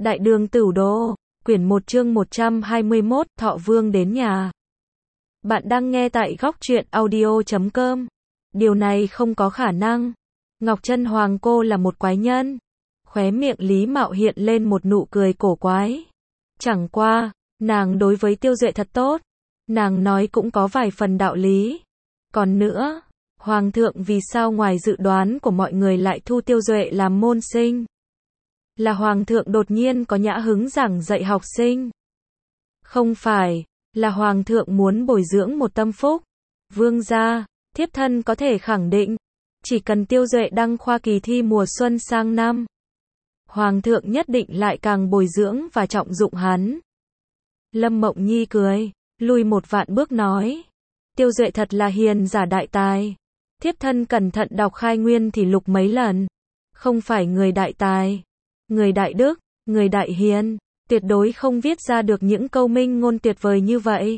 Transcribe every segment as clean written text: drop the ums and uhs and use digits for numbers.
Đại đường Tửu Đô, quyển 1 chương 121, Thọ Vương đến nhà. Bạn đang nghe tại góc truyện audio.com. Điều này không có khả năng. Ngọc Chân Hoàng cô là một quái nhân. Khóe miệng Lý Mạo hiện lên một nụ cười cổ quái. Chẳng qua, nàng đối với Tiêu Duệ thật tốt. Nàng nói cũng có vài phần đạo lý. Còn nữa, Hoàng thượng vì sao ngoài dự đoán của mọi người lại thu Tiêu Duệ làm môn sinh? Là Hoàng thượng đột nhiên có nhã hứng giảng dạy học sinh? Không phải, là Hoàng thượng muốn bồi dưỡng một tâm phúc. Vương gia, thiếp thân có thể khẳng định, chỉ cần Tiêu Duệ đăng khoa kỳ thi mùa xuân sang năm, Hoàng thượng nhất định lại càng bồi dưỡng và trọng dụng hắn. Lâm Mộng Nhi cười, lùi một vạn bước nói, Tiêu Duệ thật là hiền giả đại tài. Thiếp thân cẩn thận đọc Khai Nguyên thì lục mấy lần. Không phải người đại tài, người đại đức, người đại hiền, tuyệt đối không viết ra được những câu minh ngôn tuyệt vời như vậy.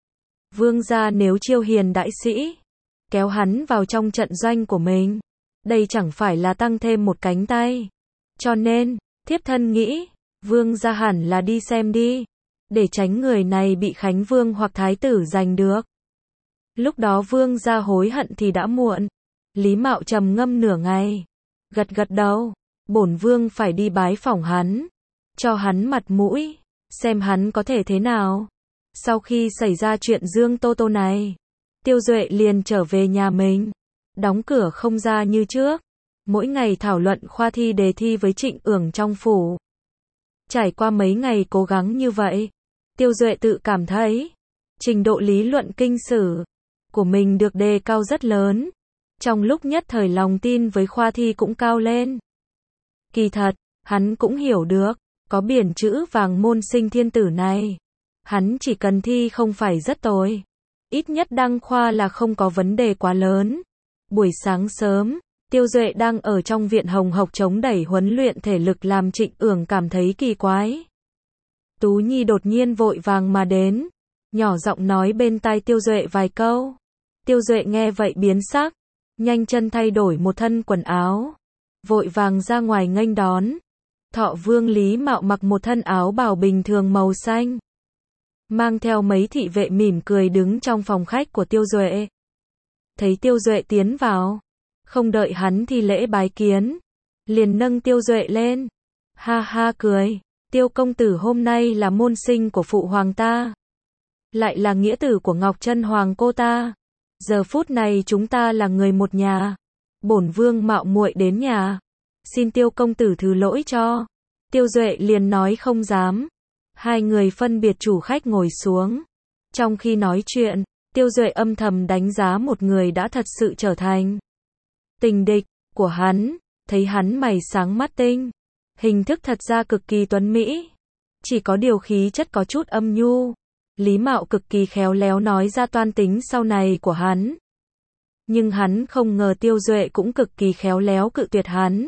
Vương gia nếu chiêu hiền đại sĩ, kéo hắn vào trong trận doanh của mình, đây chẳng phải là tăng thêm một cánh tay. Cho nên, thiếp thân nghĩ, vương gia hẳn là đi xem đi, để tránh người này bị Khánh Vương hoặc Thái tử giành được. Lúc đó vương gia hối hận thì đã muộn. Lý Mạo trầm ngâm nửa ngày, gật gật đầu, bổn vương phải đi bái phỏng hắn, cho hắn mặt mũi, xem hắn có thể thế nào. Sau khi xảy ra chuyện Dương Tô Tô này, Tiêu Duệ liền trở về nhà mình, đóng cửa không ra như trước, mỗi ngày thảo luận khoa thi đề thi với Trịnh Ưởng trong phủ. Trải qua mấy ngày cố gắng như vậy, Tiêu Duệ tự cảm thấy, trình độ lý luận kinh sử của mình được đề cao rất lớn. Trong lúc nhất thời lòng tin với khoa thi cũng cao lên. Kỳ thật, hắn cũng hiểu được, có biển chữ vàng môn sinh thiên tử này, hắn chỉ cần thi không phải rất tồi, ít nhất đăng khoa là không có vấn đề quá lớn. Buổi sáng sớm, Tiêu Duệ đang ở trong viện hồng hộc chống đẩy huấn luyện thể lực làm Trịnh Ưởng cảm thấy kỳ quái. Tú Nhi đột nhiên vội vàng mà đến, nhỏ giọng nói bên tai Tiêu Duệ vài câu. Tiêu Duệ nghe vậy biến sắc, nhanh chân thay đổi một thân quần áo, vội vàng ra ngoài nghênh đón. Thọ Vương Lý Mạo mặc một thân áo bào bình thường màu xanh, mang theo mấy thị vệ mỉm cười đứng trong phòng khách của Tiêu Duệ. Thấy Tiêu Duệ tiến vào, không đợi hắn thi lễ bái kiến, liền nâng Tiêu Duệ lên, ha ha cười, Tiêu công tử hôm nay là môn sinh của phụ hoàng ta, lại là nghĩa tử của Ngọc Chân Hoàng cô ta. Giờ phút này chúng ta là người một nhà. Bổn vương mạo muội đến nhà, xin Tiêu công tử thứ lỗi cho. Tiêu Duệ liền nói không dám. Hai người phân biệt chủ khách ngồi xuống. Trong khi nói chuyện, Tiêu Duệ âm thầm đánh giá một người đã thật sự trở thành tình địch của hắn. Thấy hắn mày sáng mắt tinh, hình thức thật ra cực kỳ tuấn mỹ, chỉ có điều khí chất có chút âm nhu. Lý Mạo cực kỳ khéo léo nói ra toan tính sau này của hắn. Nhưng hắn không ngờ Tiêu Duệ cũng cực kỳ khéo léo cự tuyệt hắn.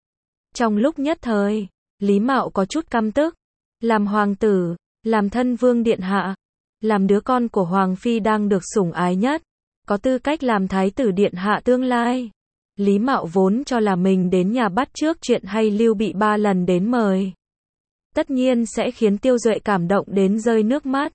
Trong lúc nhất thời, Lý Mạo có chút căm tức. Làm hoàng tử, làm thân vương điện hạ, làm đứa con của hoàng phi đang được sủng ái nhất, có tư cách làm thái tử điện hạ tương lai. Lý Mạo vốn cho là mình đến nhà bắt trước chuyện hay Lưu Bị 3 lần đến mời, tất nhiên sẽ khiến Tiêu Duệ cảm động đến rơi nước mắt.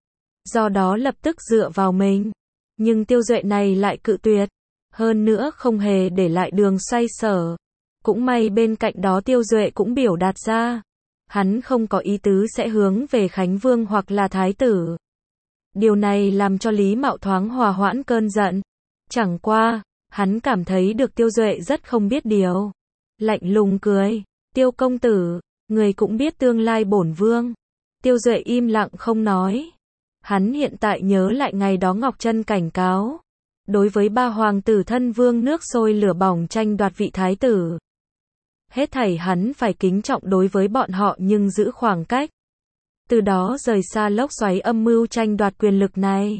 Do đó lập tức dựa vào mình. Nhưng Tiêu Duệ này lại cự tuyệt. Hơn nữa không hề để lại đường xoay sở. Cũng may bên cạnh đó Tiêu Duệ cũng biểu đạt ra, hắn không có ý tứ sẽ hướng về Khánh Vương hoặc là Thái tử. Điều này làm cho Lý Mạo thoáng hòa hoãn cơn giận. Chẳng qua, hắn cảm thấy được Tiêu Duệ rất không biết điều. Lạnh lùng cười, Tiêu công tử, người cũng biết tương lai bổn vương. Tiêu Duệ im lặng không nói. Hắn hiện tại nhớ lại ngày đó Ngọc Chân cảnh cáo, đối với ba hoàng tử thân vương nước sôi lửa bỏng tranh đoạt vị thái tử. Hết thảy hắn phải kính trọng đối với bọn họ nhưng giữ khoảng cách. Từ đó rời xa lốc xoáy âm mưu tranh đoạt quyền lực này.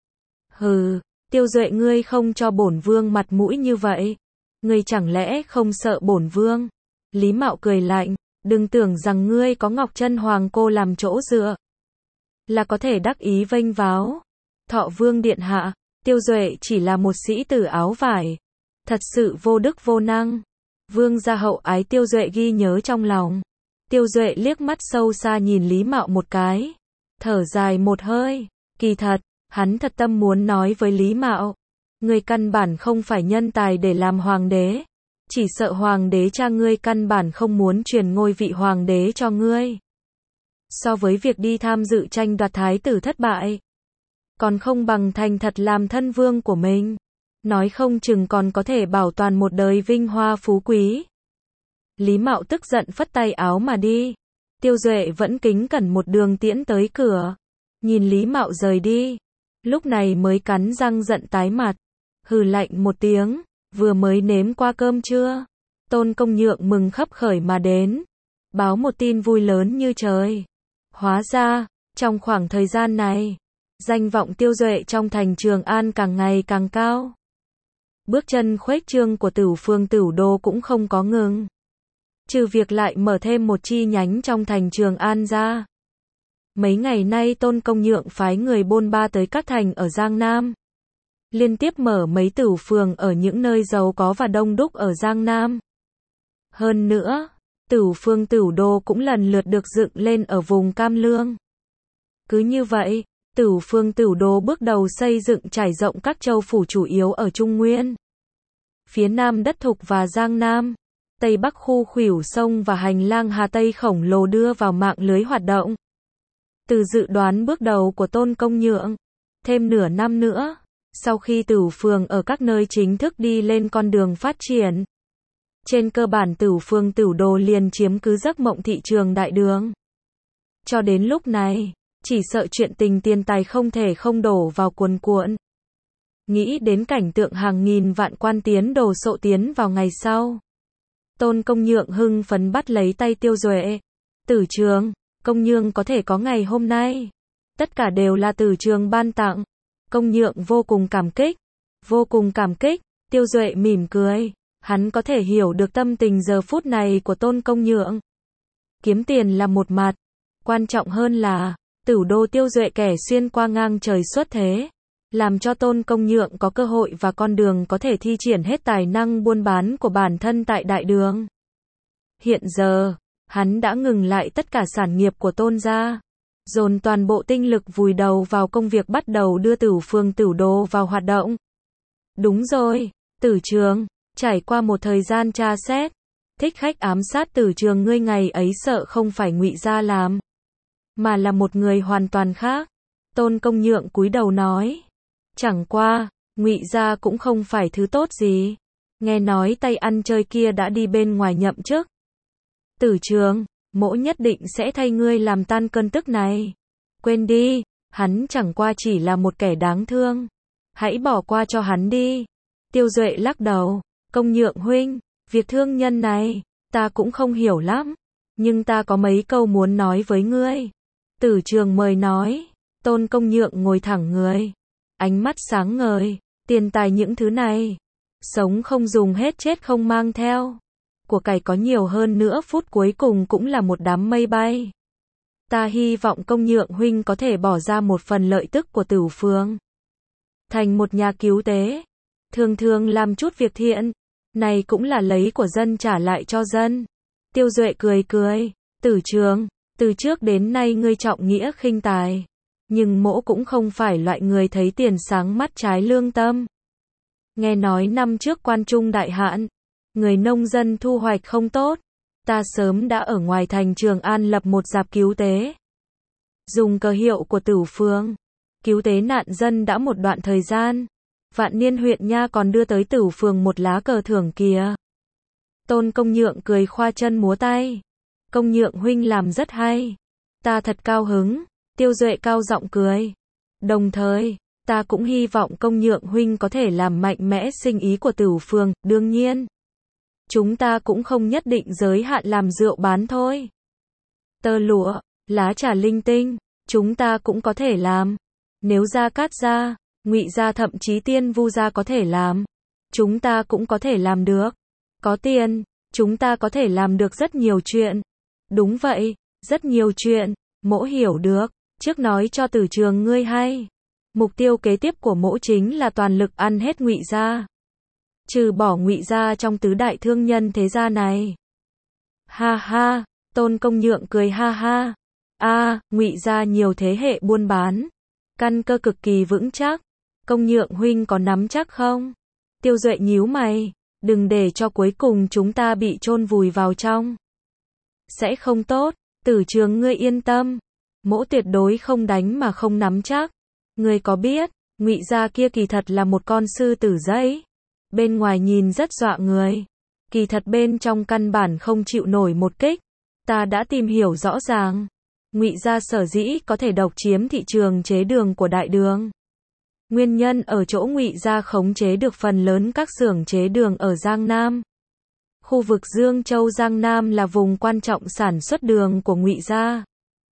Hừ, Tiêu Duệ ngươi không cho bổn vương mặt mũi như vậy. Ngươi chẳng lẽ không sợ bổn vương? Lý Mạo cười lạnh, đừng tưởng rằng ngươi có Ngọc Chân Hoàng cô làm chỗ dựa, là có thể đắc ý vênh váo. Thọ Vương điện hạ, Tiêu Duệ chỉ là một sĩ tử áo vải, thật sự vô đức vô năng. Vương gia hậu ái Tiêu Duệ ghi nhớ trong lòng. Tiêu Duệ liếc mắt sâu xa nhìn Lý Mạo một cái, thở dài một hơi, kỳ thật, hắn thật tâm muốn nói với Lý Mạo, ngươi căn bản không phải nhân tài để làm hoàng đế, chỉ sợ hoàng đế cha ngươi căn bản không muốn truyền ngôi vị hoàng đế cho ngươi. So với việc đi tham dự tranh đoạt thái tử thất bại, còn không bằng thành thật làm thân vương của mình, nói không chừng còn có thể bảo toàn một đời vinh hoa phú quý. Lý Mạo tức giận phất tay áo mà đi. Tiêu Duệ vẫn kính cẩn một đường tiễn tới cửa, nhìn Lý Mạo rời đi, lúc này mới cắn răng giận tái mặt, hừ lạnh một tiếng, vừa mới nếm qua cơm trưa. Tôn Công Nhượng mừng khấp khởi mà đến, báo một tin vui lớn như trời. Hóa ra, trong khoảng thời gian này, danh vọng Tiêu Duệ trong thành Trường An càng ngày càng cao. Bước chân khuếch trương của Tửu Phương Tửu Đô cũng không có ngừng. Trừ việc lại mở thêm một chi nhánh trong thành Trường An ra. Mấy ngày nay Tôn Công Nhượng phái người bôn ba tới các thành ở Giang Nam. Liên tiếp mở mấy tửu phường ở những nơi giàu có và đông đúc ở Giang Nam. Hơn nữa, Tửu Phương Tửu Đô cũng lần lượt được dựng lên ở vùng Cam Lương. Cứ như vậy, Tửu Phương Tửu Đô bước đầu xây dựng trải rộng các châu phủ chủ yếu ở Trung Nguyên, phía Nam đất Thục và Giang Nam, Tây Bắc khu khuỷu sông và hành lang Hà Tây khổng lồ đưa vào mạng lưới hoạt động. Từ dự đoán bước đầu của Tôn Công Nhượng, thêm nửa năm nữa, sau khi tửu phường ở các nơi chính thức đi lên con đường phát triển, trên cơ bản Tửu Phương Tửu Đô liền chiếm cứ giấc mộng thị trường đại đường. Cho đến lúc này, chỉ sợ chuyện tình tiền tài không thể không đổ vào cuồn cuộn. Nghĩ đến cảnh tượng hàng nghìn vạn quan tiến đổ xộ tiến vào ngày sau, Tôn Công Nhượng hưng phấn bắt lấy tay Tiêu Duệ. Tử Trường, Công Nhượng có thể có ngày hôm nay, tất cả đều là Tử Trường ban tặng. Công Nhượng vô cùng cảm kích, vô cùng cảm kích. Tiêu Duệ mỉm cười, hắn có thể hiểu được tâm tình giờ phút này của Tôn Công Nhượng. Kiếm tiền là một mặt, quan trọng hơn là Tửu Đô Tiêu Duệ kẻ xuyên qua ngang trời xuất thế, làm cho Tôn Công Nhượng có cơ hội và con đường có thể thi triển hết tài năng buôn bán của bản thân tại đại đường. Hiện giờ, hắn đã ngừng lại tất cả sản nghiệp của Tôn gia, dồn toàn bộ tinh lực vùi đầu vào công việc bắt đầu đưa Tửu Phương Tửu Đô vào hoạt động. Đúng rồi, Tử Trường, trải qua một thời gian tra xét, thích khách ám sát Tử Trường ngươi ngày ấy sợ không phải Ngụy gia làm, mà là một người hoàn toàn khác. Tôn Công Nhượng cúi đầu nói, chẳng qua, Ngụy gia cũng không phải thứ tốt gì, nghe nói tay ăn chơi kia đã đi bên ngoài nhậm chức. Tử Trường, mỗ nhất định sẽ thay ngươi làm tan cơn tức này. Quên đi, hắn chẳng qua chỉ là một kẻ đáng thương, hãy bỏ qua cho hắn đi. Tiêu Duệ lắc đầu, Công Nhượng huynh, việc thương nhân này, ta cũng không hiểu lắm, nhưng ta có mấy câu muốn nói với ngươi. Tử Trường mời nói. Tôn Công Nhượng ngồi thẳng người, ánh mắt sáng ngời, tiền tài những thứ này, sống không dùng hết chết không mang theo, của cải có nhiều hơn nữa phút cuối cùng cũng là một đám mây bay. Ta hy vọng Công Nhượng huynh có thể bỏ ra một phần lợi tức của Tửu Phương, thành một nhà cứu tế, thường thường làm chút việc thiện, này cũng là lấy của dân trả lại cho dân. Tiêu Duệ cười cười, Tử Trường, từ trước đến nay ngươi trọng nghĩa khinh tài, nhưng mỗ cũng không phải loại người thấy tiền sáng mắt trái lương tâm. Nghe nói năm trước Quan Trung đại hạn, người nông dân thu hoạch không tốt, ta sớm đã ở ngoài thành Trường An lập một rạp cứu tế, dùng cờ hiệu của Tửu Phương, cứu tế nạn dân đã một đoạn thời gian. Vạn Niên huyện nha còn đưa tới Tửu Phương một lá cờ thưởng kìa. Tôn Công Nhượng cười khoa chân múa tay, Công Nhượng huynh làm rất hay, ta thật cao hứng. Tiêu Duệ cao giọng cười, đồng thời, ta cũng hy vọng Công Nhượng huynh có thể làm mạnh mẽ sinh ý của Tửu Phương. Đương nhiên, chúng ta cũng không nhất định giới hạn làm rượu bán thôi. Tơ lụa, lá trà linh tinh, chúng ta cũng có thể làm. Nếu Gia Cát gia, Ngụy gia thậm chí Tiên Vu gia có thể làm, chúng ta cũng có thể làm được. Có tiền, chúng ta có thể làm được rất nhiều chuyện. Đúng vậy, rất nhiều chuyện, mỗ hiểu được. Trước nói cho Tử Trường ngươi hay, mục tiêu kế tiếp của mỗ chính là toàn lực ăn hết Ngụy gia, trừ bỏ Ngụy gia trong tứ đại thương nhân thế gia này. Ha ha, Tôn Công Nhượng cười ha ha. Ngụy gia nhiều thế hệ buôn bán, căn cơ cực kỳ vững chắc. Công Nhượng huynh có nắm chắc không? Tiêu Duệ nhíu mày, đừng để cho cuối cùng chúng ta bị chôn vùi vào trong. Sẽ không tốt, Tử Trường ngươi yên tâm, mỗ tuyệt đối không đánh mà không nắm chắc. Ngươi có biết, Ngụy gia kia kỳ thật là một con sư tử dãy. Bên ngoài nhìn rất dọa người, kỳ thật bên trong căn bản không chịu nổi một kích. Ta đã tìm hiểu rõ ràng, Ngụy gia sở dĩ có thể độc chiếm thị trường chế đường của Đại Đường. Nguyên nhân ở chỗ Ngụy gia khống chế được phần lớn các xưởng chế đường ở Giang Nam. Khu vực Dương Châu Giang Nam là vùng quan trọng sản xuất đường của Ngụy gia.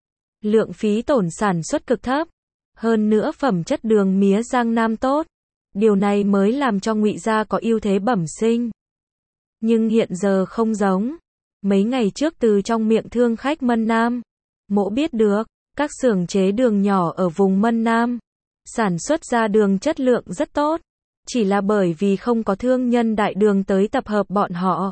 Lượng phí tổn sản xuất cực thấp, hơn nữa phẩm chất đường mía Giang Nam tốt. Điều này mới làm cho Ngụy gia có ưu thế bẩm sinh. Nhưng hiện giờ không giống. Mấy ngày trước từ trong miệng thương khách Mân Nam, mỗ biết được, các xưởng chế đường nhỏ ở vùng Mân Nam sản xuất ra đường chất lượng rất tốt, chỉ là bởi vì không có thương nhân Đại Đường tới tập hợp bọn họ.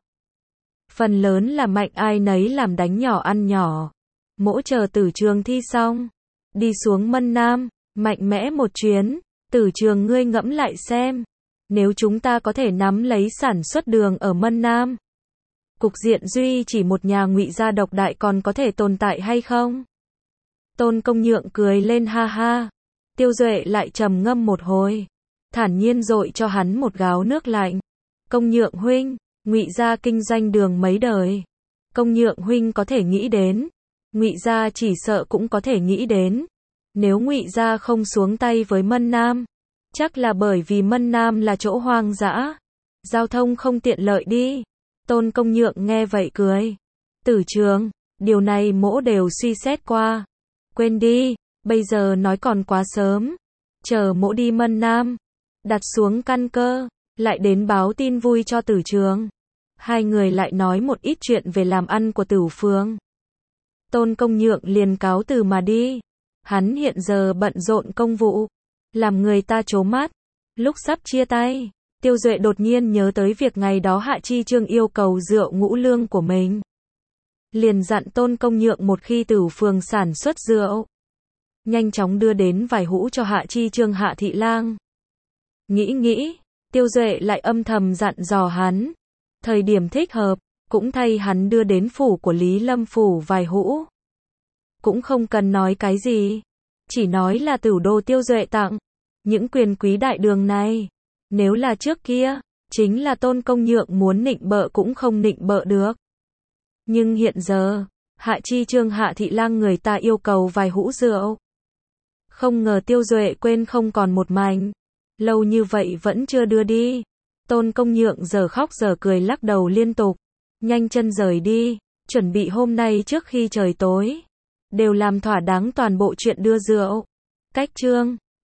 Phần lớn là mạnh ai nấy làm đánh nhỏ ăn nhỏ. Mỗ chờ Tử Trường thi xong, đi xuống Mân Nam, mạnh mẽ một chuyến. Tử Trường ngươi ngẫm lại xem, nếu chúng ta có thể nắm lấy sản xuất đường ở Mân Nam, cục diện duy chỉ một nhà Ngụy gia độc đại còn có thể tồn tại hay không? Tôn Công Nhượng cười lên ha ha. Tiêu Duệ lại trầm ngâm một hồi, thản nhiên dội cho hắn một gáo nước lạnh. Công Nhượng huynh, Ngụy gia kinh doanh đường mấy đời, Công Nhượng huynh có thể nghĩ đến, Ngụy gia chỉ sợ cũng có thể nghĩ đến. Nếu Ngụy gia không xuống tay với Mân Nam, chắc là bởi vì Mân Nam là chỗ hoang dã, giao thông không tiện lợi đi. Tôn Công Nhượng nghe vậy cười. Tử Trường, điều này mỗ đều suy xét qua. Quên đi, bây giờ nói còn quá sớm. Chờ mỗ đi Mân Nam, đặt xuống căn cơ, lại đến báo tin vui cho Tử Trường. Hai người lại nói một ít chuyện về làm ăn của Tửu Phương. Tôn Công Nhượng liền cáo từ mà đi. Hắn hiện giờ bận rộn công vụ, làm người ta trố mắt. Lúc sắp chia tay, Tiêu Duệ đột nhiên nhớ tới việc ngày đó Hạ Chi Trương yêu cầu rượu ngũ lương của mình. Liền dặn Tôn Công Nhượng một khi Tửu Phương sản xuất rượu, nhanh chóng đưa đến vài hũ cho Hạ Chi Trương Hạ Thị Lang. Nghĩ, Tiêu Duệ lại âm thầm dặn dò hắn, thời điểm thích hợp, cũng thay hắn đưa đến phủ của Lý Lâm phủ vài hũ. Cũng không cần nói cái gì, chỉ nói là Tửu Đô Tiêu Duệ tặng. Những quyền quý Đại Đường này, nếu là trước kia, chính là Tôn Công Nhượng muốn nịnh bợ cũng không nịnh bợ được. Nhưng hiện giờ, Hạ Chi Trương Hạ Thị Lang người ta yêu cầu vài hũ rượu. Không ngờ Tiêu Duệ quên không còn một mảnh. Lâu như vậy vẫn chưa đưa đi. Tôn Công Nhượng giờ khóc giờ cười lắc đầu liên tục. Nhanh chân rời đi, chuẩn bị hôm nay trước khi trời tối. Đều làm thỏa đáng toàn bộ chuyện đưa rượu. Cách chương